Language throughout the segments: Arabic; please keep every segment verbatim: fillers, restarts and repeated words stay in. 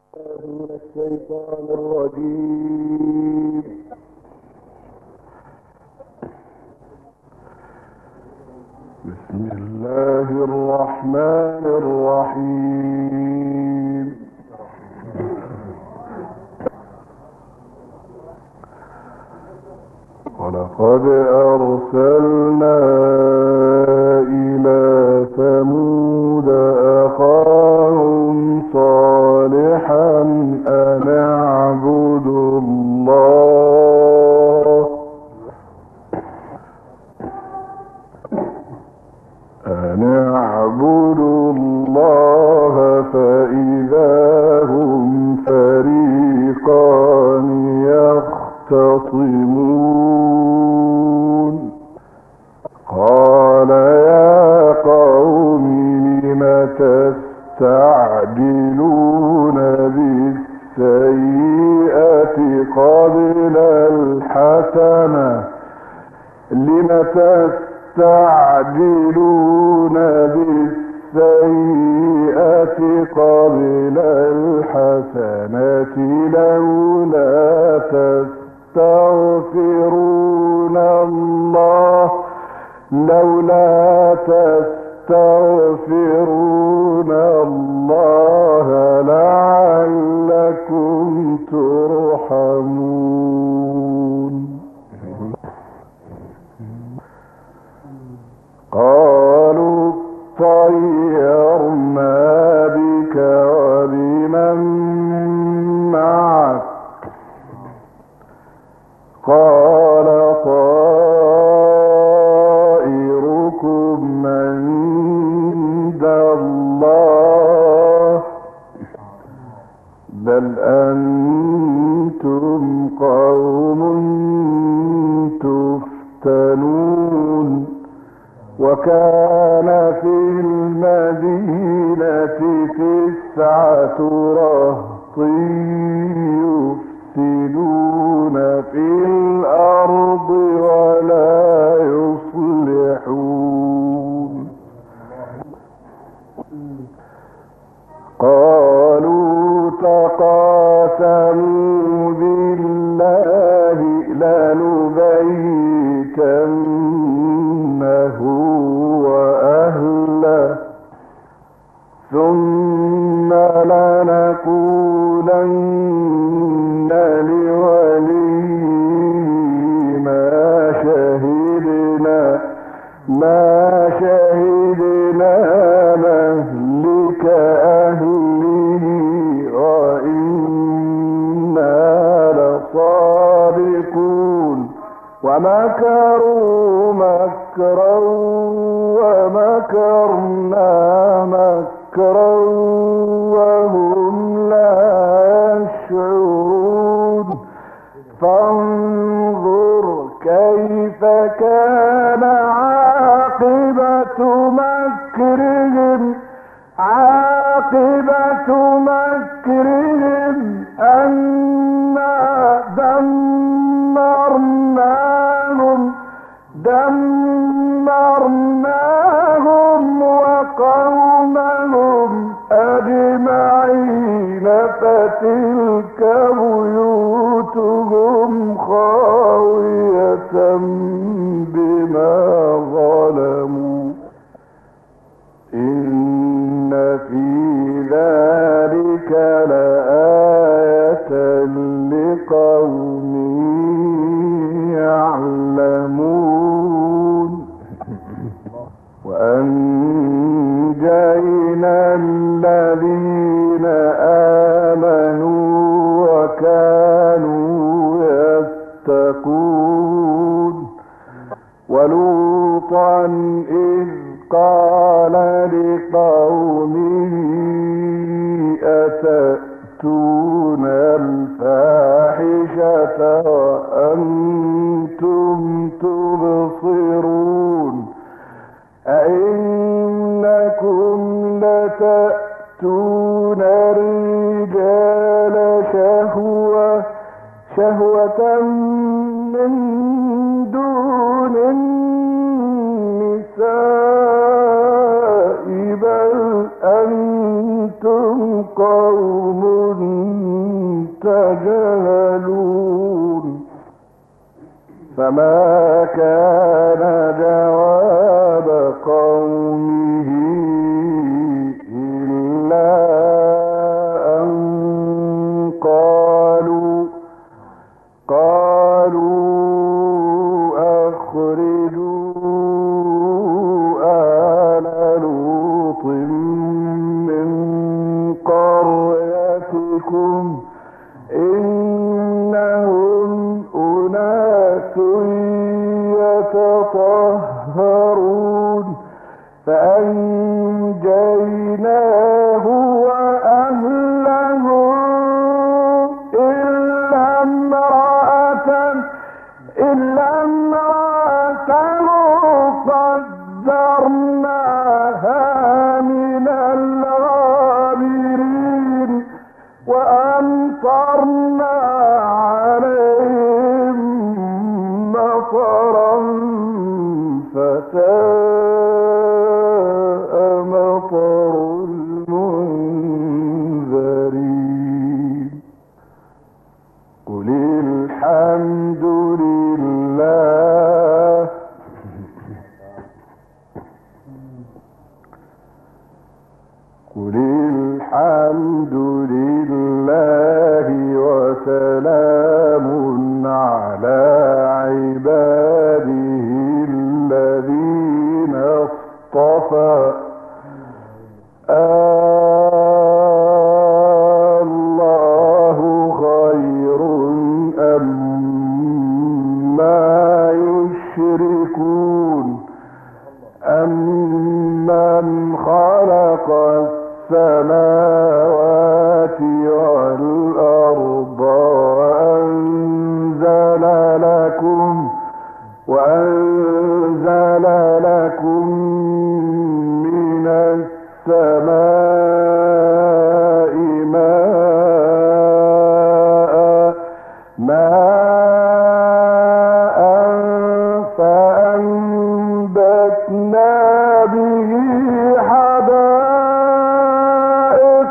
من الشيطان الرجيم. بسم الله الرحمن الرحيم. ولقد أرسلنا إلى ثمود أخاهم صالحا أن اعبدوا الله أن اعبدوا الله فإذا هم فريقان يختصمون. قال يا قوم لم تستعجلون بالسيئة قبل الحسنة لم تستعجلون بالسيئة قبل الحسنة لولا تستغفرون الله لولا تستغفرون الله لعلكم ترحمون. قالوا طيرنا بك وبمن معك قال طائركم عند الله بل أنتم قوم تفتنون. وكان في المدينة تسعة رهط يفسدون في الأرض ولا يصلحون. قالوا تقاسموا بالله لنبيتنه وأهله ثم لنقولن لوليه ما شهدنا ما شهدنا مهلك أهله وإنا لصادقون. ومكروا مكرا ومكرنا مكرا وهم لا يشعرون. فانظر كيف كان عاقبة مكرهم عاقبة مكرهم أنا دمرناهم دمرناهم وقومهم أجمعين فتلك بيوتهم خاوية بما ظلموا إن في ذلك لآية لقوم يعلمون. وأنجينا الذين آمنوا وكانوا يتقون. ولوطا إذ قال لقومه أتأتون الفاحشة وأنتم تبصرون أئنكم لتأتون الرجال شهوة شهوة من دون النساء بل أنتم قوم فما كان جواب قومه إلا أن قالوا قالوا أخرجوا آل لوط من قريتكم إنهم أناس يتطهرون فأنجيناه وأهله إلا امرأته إلا امرأته قدرناها من الغابرين وأمطرنا عليهم مطرا فساء مطر المنذرين قل الحمد لله قل الحمد لله وسلام على عباده الذين اصطفى الله خير أما يشركون أمن خلق السماوات والأرض وأنزل لكم وأنزل لكم من السماء ماء ماء فأنبتنا به حدائق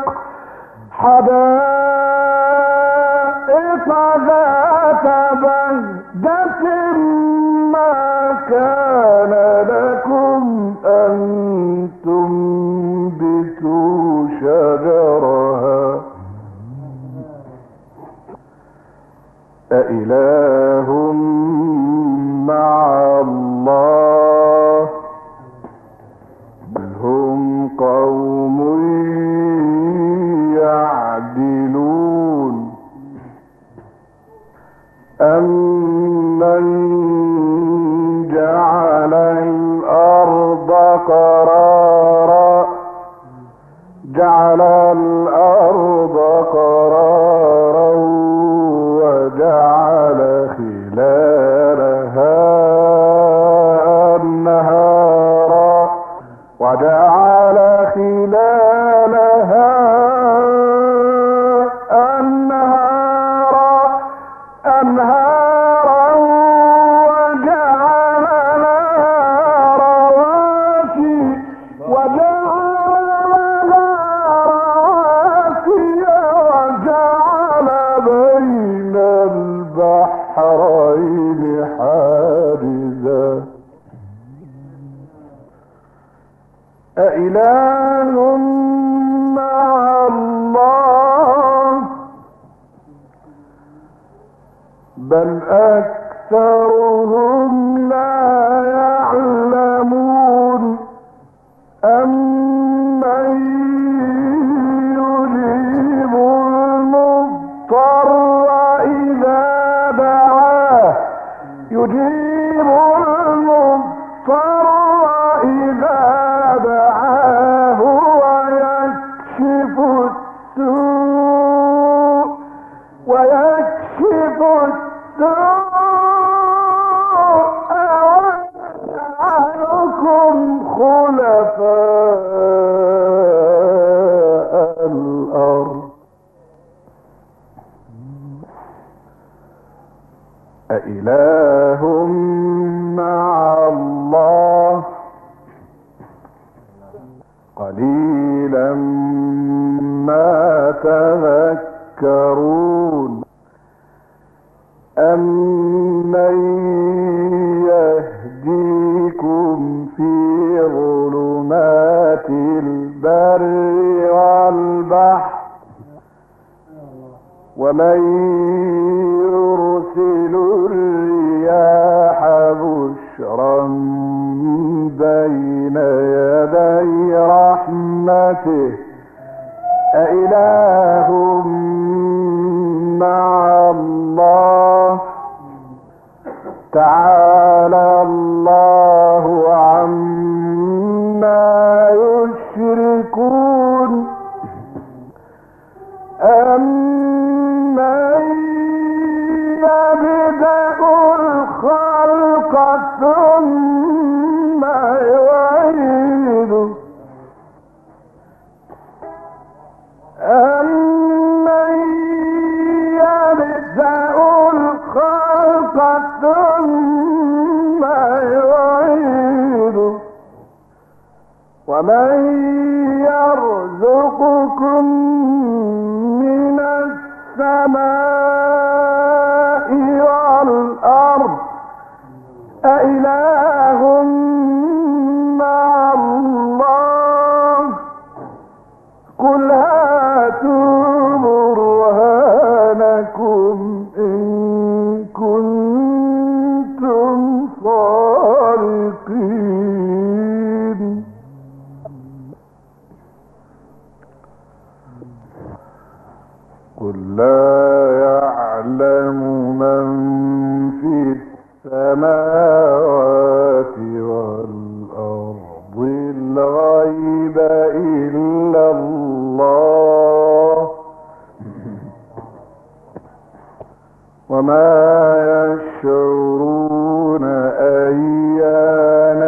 حدائق ذات بهجة ما كان لكم أن تنبتوا شجرها أإله مع الله بل هم قوم يعدلون أمن جعل الأرض قرارا جعل الأرض قرارا وجعل خلالها أنهارا وجعل خلالها أنهارا أنهارا وجعل لها رواسي وجعل لها رواسي وجعل بين البحرين حاجزا أإله مع الله بل أكثرهم لا يعلمون أمن يجيب المضطر إذا دعاه يجيب المضطر إذا دعاه ويكشف السوء ويكشف السوء ويجعلكم خلفاء الأرض أإله مع الله قليلا ما تذكرون أمن يهديكم في ظلمات البر والبحر ومن يرسل الرياح بشرا بين يدي رحمته أإله مع الله تعالى الله عما يشركون أمن يبدأ الخلق ثم يعيده أمن يبدأ الخلق ثم يعيده ومن يرزقكم من السماء والأرض أإله مع الله قل هاتوا برهانكم إن كنتم صادقين قل لا يعلم من في السماوات والأرض الغيب إلا الله وما يشعرون أيان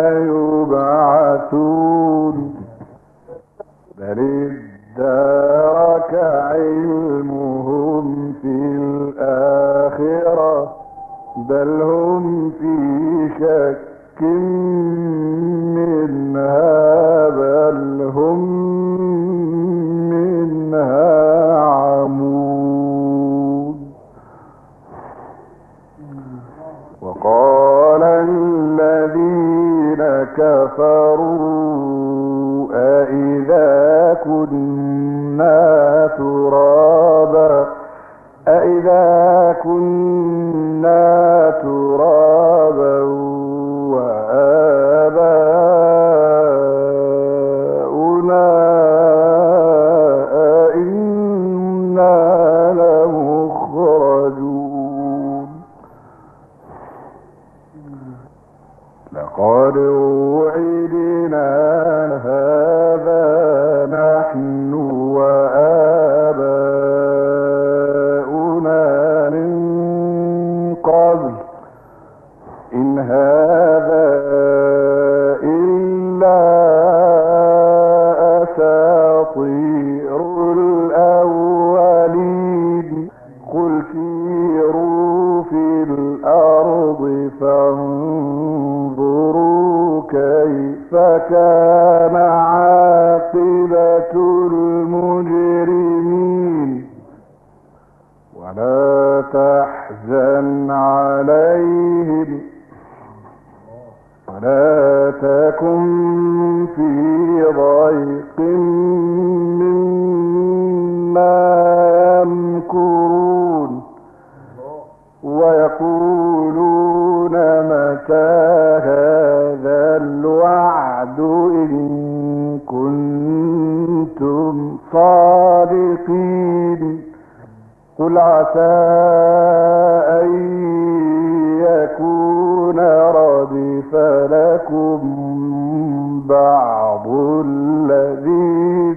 يبعثون بل ادارك علمهم في الآخرة بل هم في شك منها بل هم منها عمون وقال الذين كفروا أإذا كنا ترابا أإذا كنا ترابا وآباؤنا أئنا لمخرجون لقد وعدنا هذا نحن وآباؤنا من قبل إن هذا إلا أساطير الأولين قل سيروا في الأرض فانظروا كيف كان عاقبة المجرمين ولا تحزن عليهم ولا تكن في ضيق مما يمكرون ويقولون متى هذا الوعد إن كنتم صادقين قل عسى أن يكون ردف لكم بعض الذي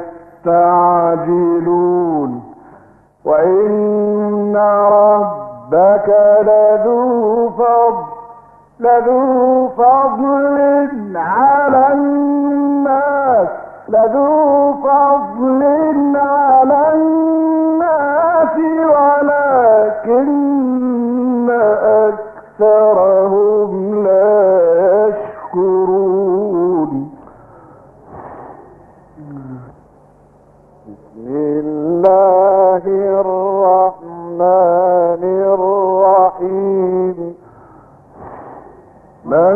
تستعجلون وإن ربك لذو فضل لذو فضل على الناس لذو فضل على الناس ولكن أكثرهم لا يشكرون بسم الله الرحمن الرحيم من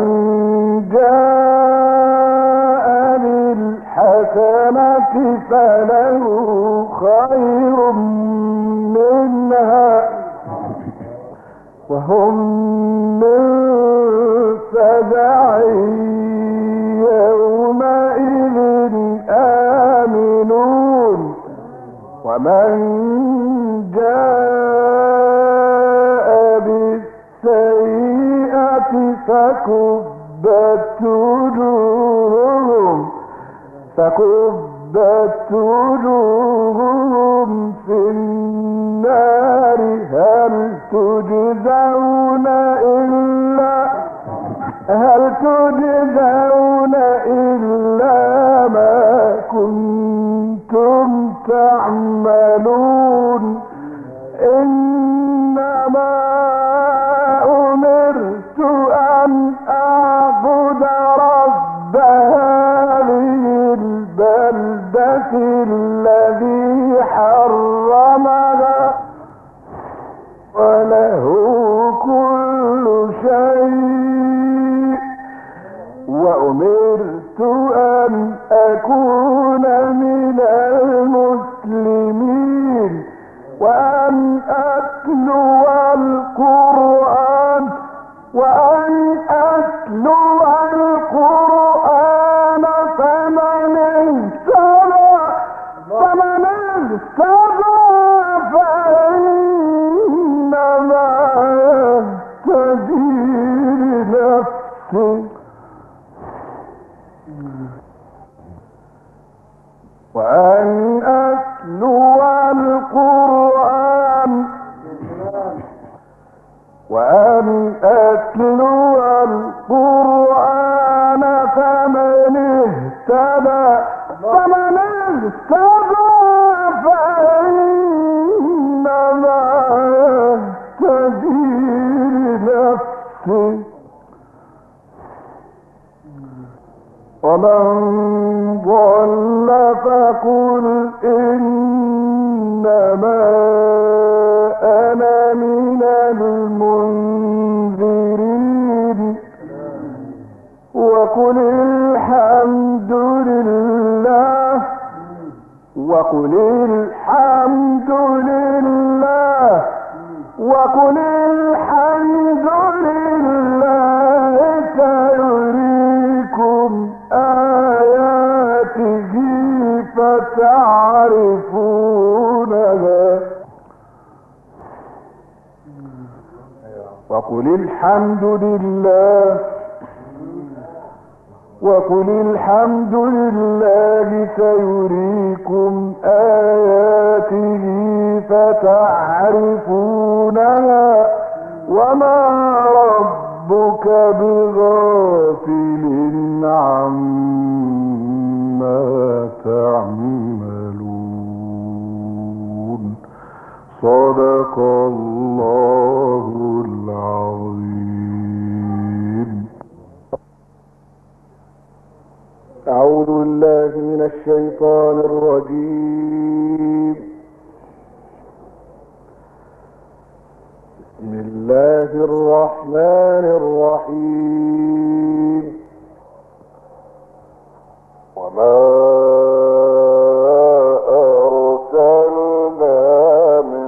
جاء بالحسنة فله خير منها وهم من فزع يومئذ آمنون ومن جاء بالسيئة فكبت وجوههم فكبت وجوههم في النار هل تجزون إلا هل تجزون إلا ما كنتم تعملون إنما أمرت أن أعبد رب هذه البلدة الذي حرمها وله كل شيء وأمرت أن أكون من المسلمين وأن أتلو القرآن وأن أتلو القرآن فمن اهتدى فمن اهتدى فإنما يهتدي لنفسه وأن أتلو القرآن وأن أتلو القرآن فمن اهتدى فمن اهتدى فإنما يهتدي لنفسه ومن ضل فقل إنما أنا من المنذرين وقل الحمد لله وقل الحمد لله وقل الحمد لله سيريكم آياته فتعرفونها وقل الحمد لله وقل الحمد لله سيريكم آياته فتعرفونها وما ربك بغافل عما تعملون صدق الله العظيم. أعوذ بالله من الشيطان الرجيم. بسم الله الرحمن الرحيم. وما أرسلنا من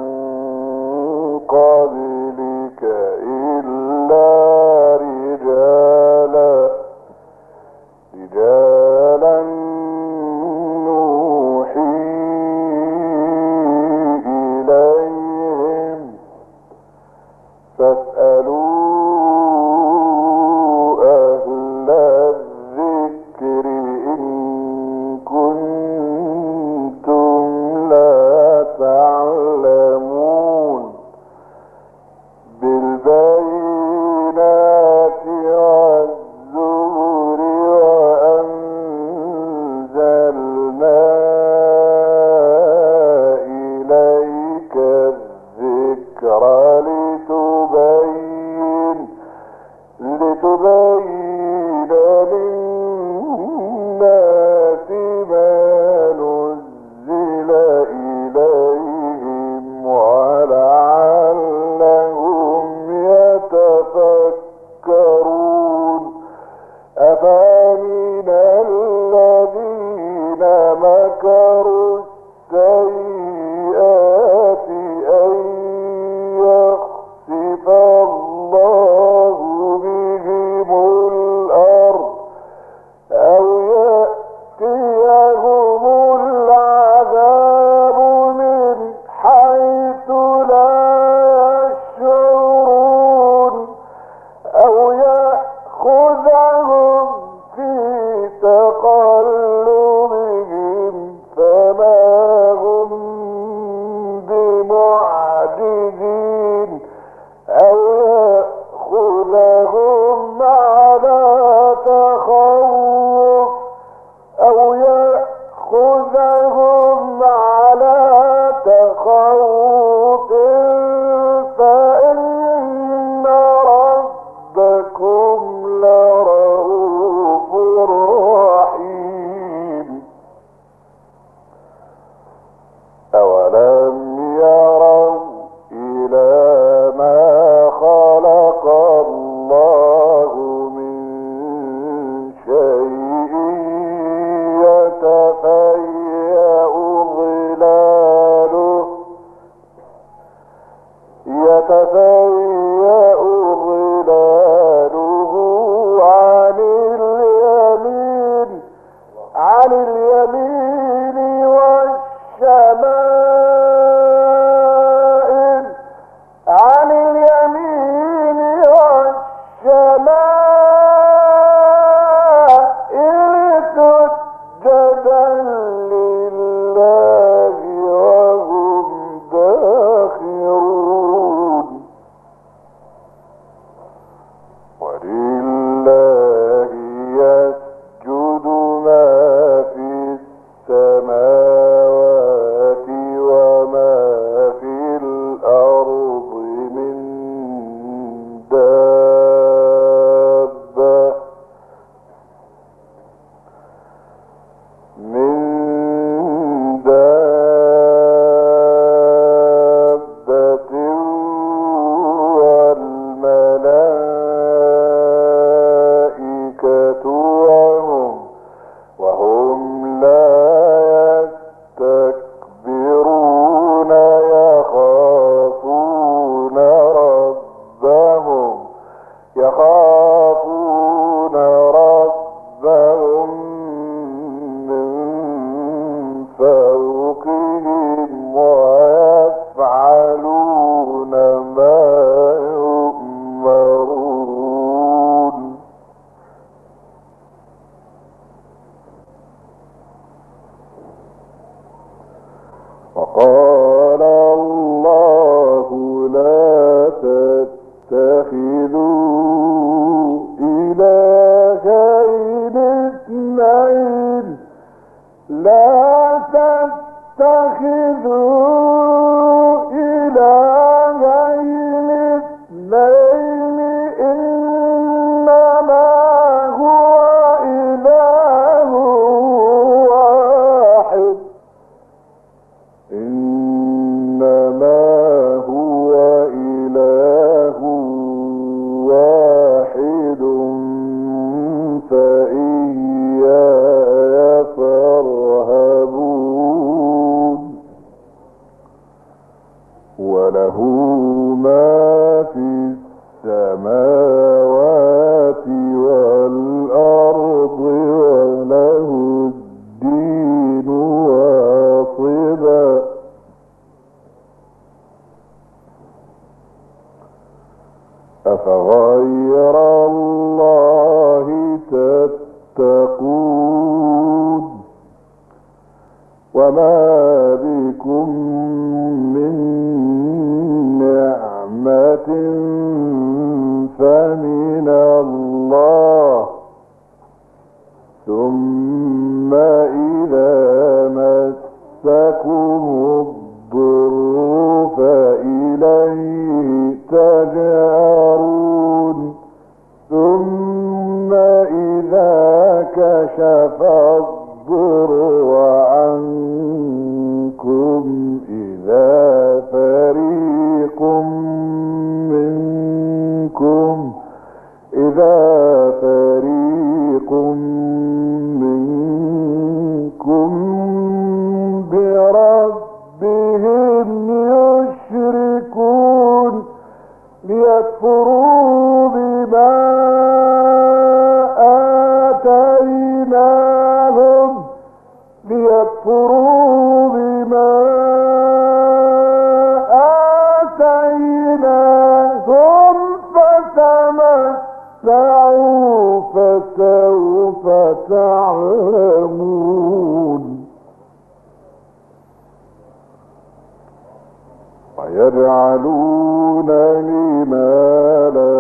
قبلك إلا رجالا رجالا نوحي إليهم فاسألوا أهل الذكر إن إلهين اثنين إنما هو إله واحد إنما هو إله واحد فإياي فارهبون وله ما في السماوات والأرض وله الدين واصبا أفغير الله تتقون وما بكم من نعمة فمن الله ثم إذا مسكم الضر فإليه تجأرون ثم إذا كشف الضر عنكم إذا فريق منكم إذا فريق منكم بربهم يشركون ليكفروا بما آتيناهم ليكفروا بما آتيناهم فتمتعوا فسوف تعلمون ويجعلون لما لا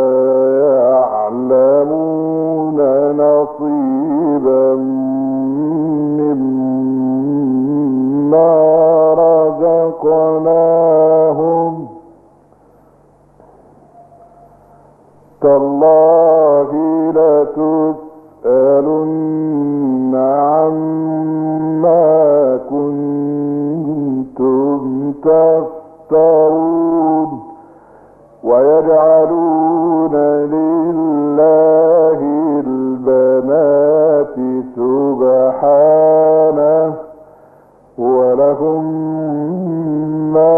يعلمون نصيبا مما رزقناهم تالله لتسألن عما كنتم تفترون ويجعلون لله البنات سبحانه ولهم ما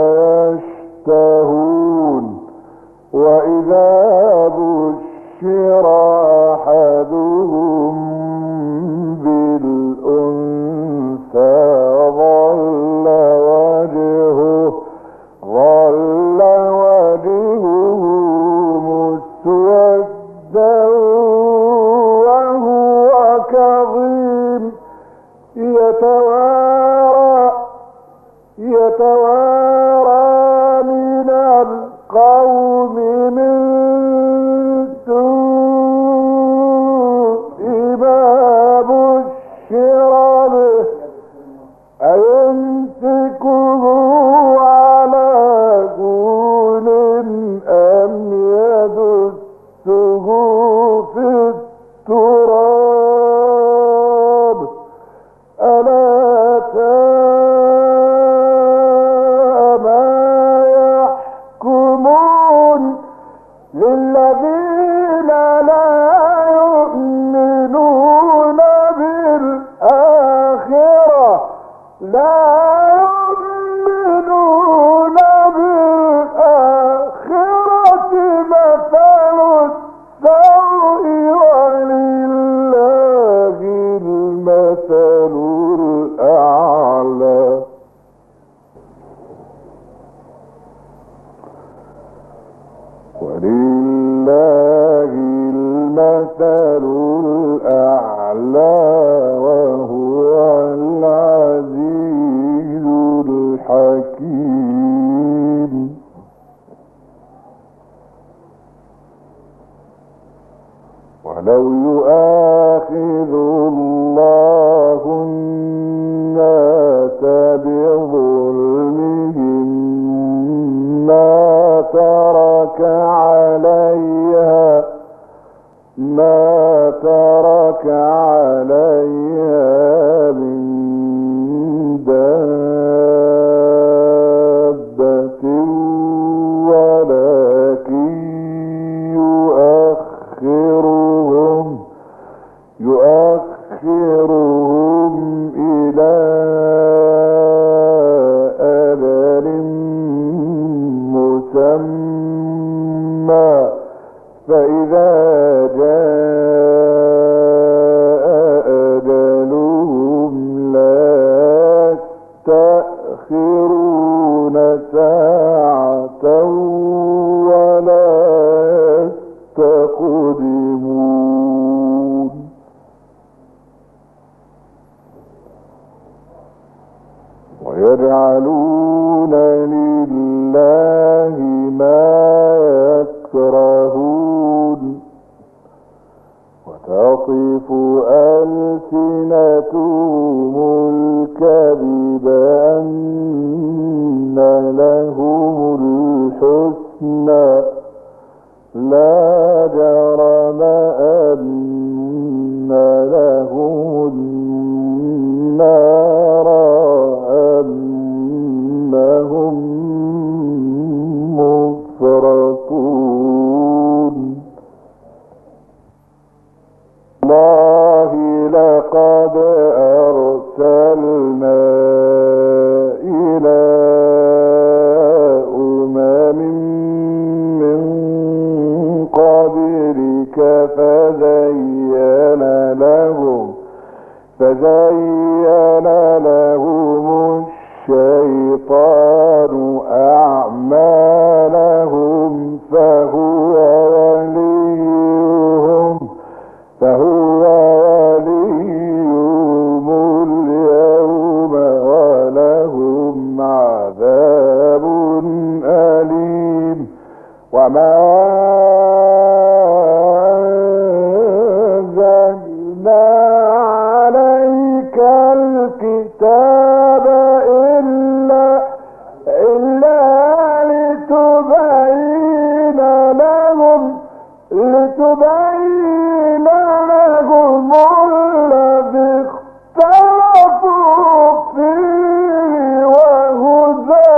يشتهون وإذا بشر أحدهم بالأنثى ظل وجهه ظل وجهه مسودا وهو كظيم يتوارى يتوارى من القوم من سوء ما بشر به أيمسكه على هون أم يدسه في التراب ألا ساء ما يحكمون للذين لا يؤمنون بالآخرة لا يؤمنون بالآخرة مثل السوء ولله المثل الأعلى ولله المثل الأعلى وهو العزيز الحكيم ولو يؤاخذ الله الناس بظلمهم ترك عليها ما ترك عليها من دابة ولكن يؤخرهم يؤخرهم إلى أجل مسمى فإذا جاء أجلهم لا يستأخرون ساعة ولا يستقدمون ويجعلون لله ما يكرهون وتصف ألسنتهم الكذب أن لهم الحسنى لا جرم أن لهم النار أنهم مفرطون والله لقد أرسلنا إلى أمم من قبلك فزين لهم فزين لهم الشيطان أعمالهم فهو وليهم فهو وليهم اليوم ولهم عذاب أليم وما أنزلنا عليك الكتاب إلا إلا لتبين لهم لتبين لهم الذي اختلفوا فيه وهدى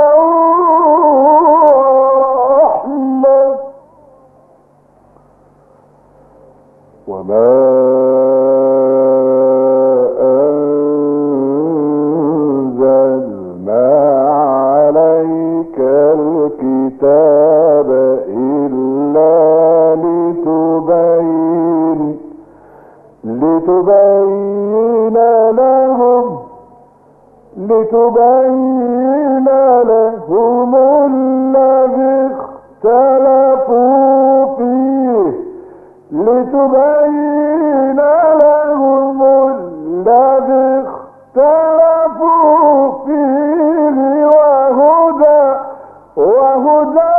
ورحمة وما أنزلنا عليك الكتاب إلا لتبين لتبين لهم لتبين لهم الذي اختلفوا فيه لتبين لهم الذي اختلفوا فيه وهدى وهدى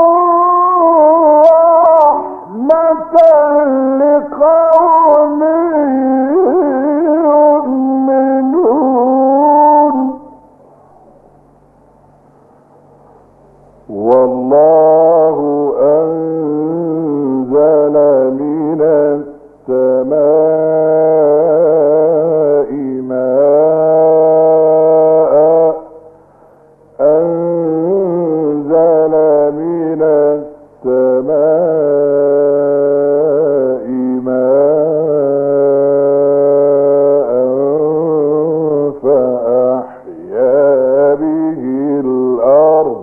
ورحمة لقوم يؤمنون والله أنزل من السماء ماء أنزل من السماء ماء فأحيا به الأرض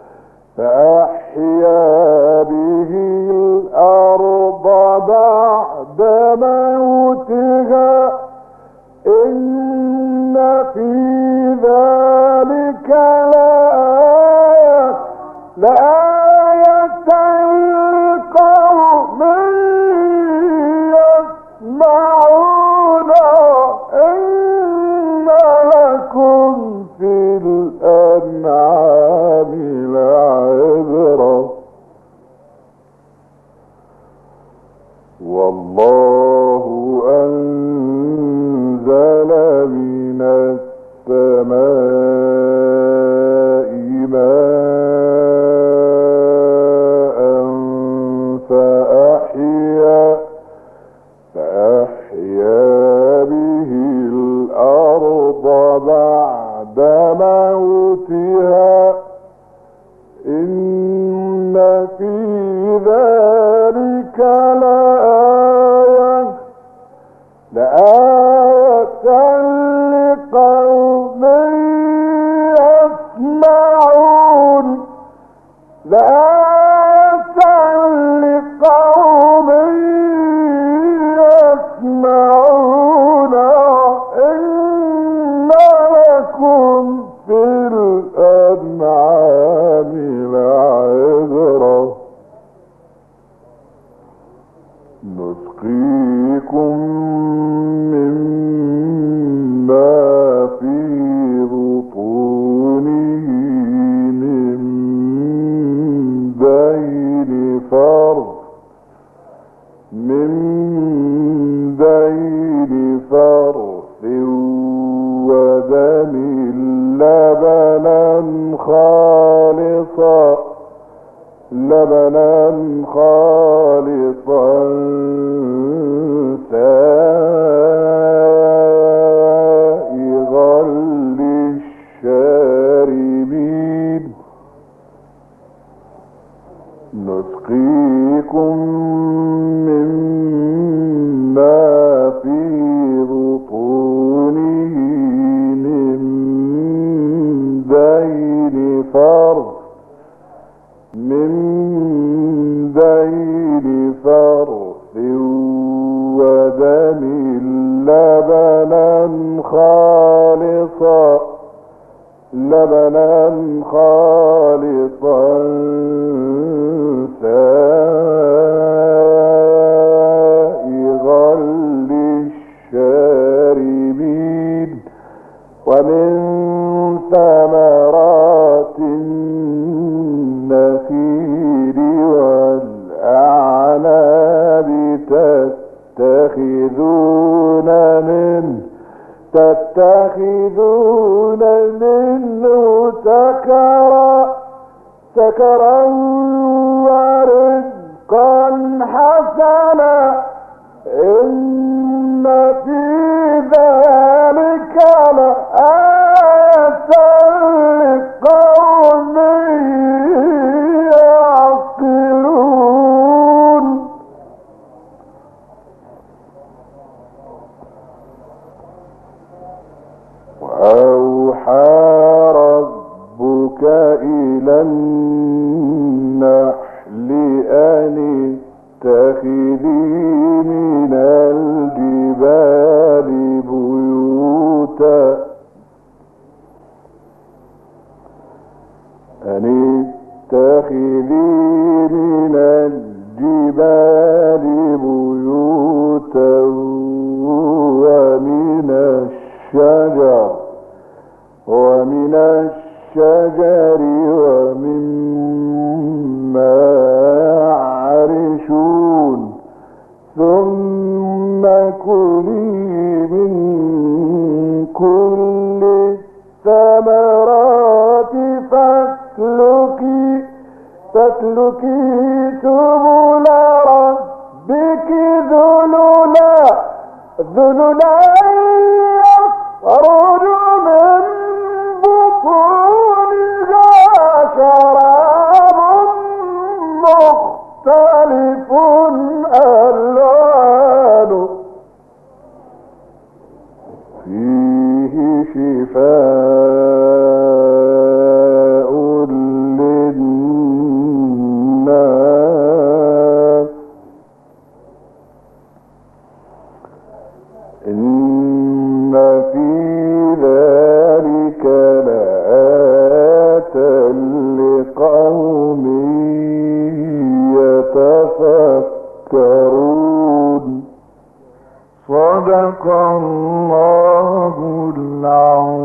فأحيا به الأرض بعد موتها إن في ذلك لآية لآية لقوم يسمعون إن لكم في الأنعام لعبرة والله أنزل من السماء ماء في ذلك لآية لآية لقوم يسمعون لآية لقوم يسمعون إن لكم في الأنعام لعبرة نسقيكم مما في بطونه من بين فرث من بين فرث ودم لبنا خالصا لبنا خالصا سائغا للشاربين نسقيكم مما في بطونه من بين فرث من بين فرث ودم لبنا خالصا لبنا خالصا سائغا للشاربين ومن ثمرات النخيل والأعناب تتخذون منه تتخذون منه سكرا سكرا ورزقا حسنا إن في ذلك لآية لقوم يعقلون وأوحى ربك إلى النحل أن اتخذي من الجبال بيوتا أن اتخذي من الجبال بيوتا ومن الشجر ومن الشجر ومما يعرشون ثم كلي من كل الثمرات فاسلكي فاسلكي سبل ربك ذللا ذللا يخرج من بطونها شراب مختلف ألوانه فيه شفاء للناس إن في ذلك لآية لقوم يتفكرون صدق الله العظيم.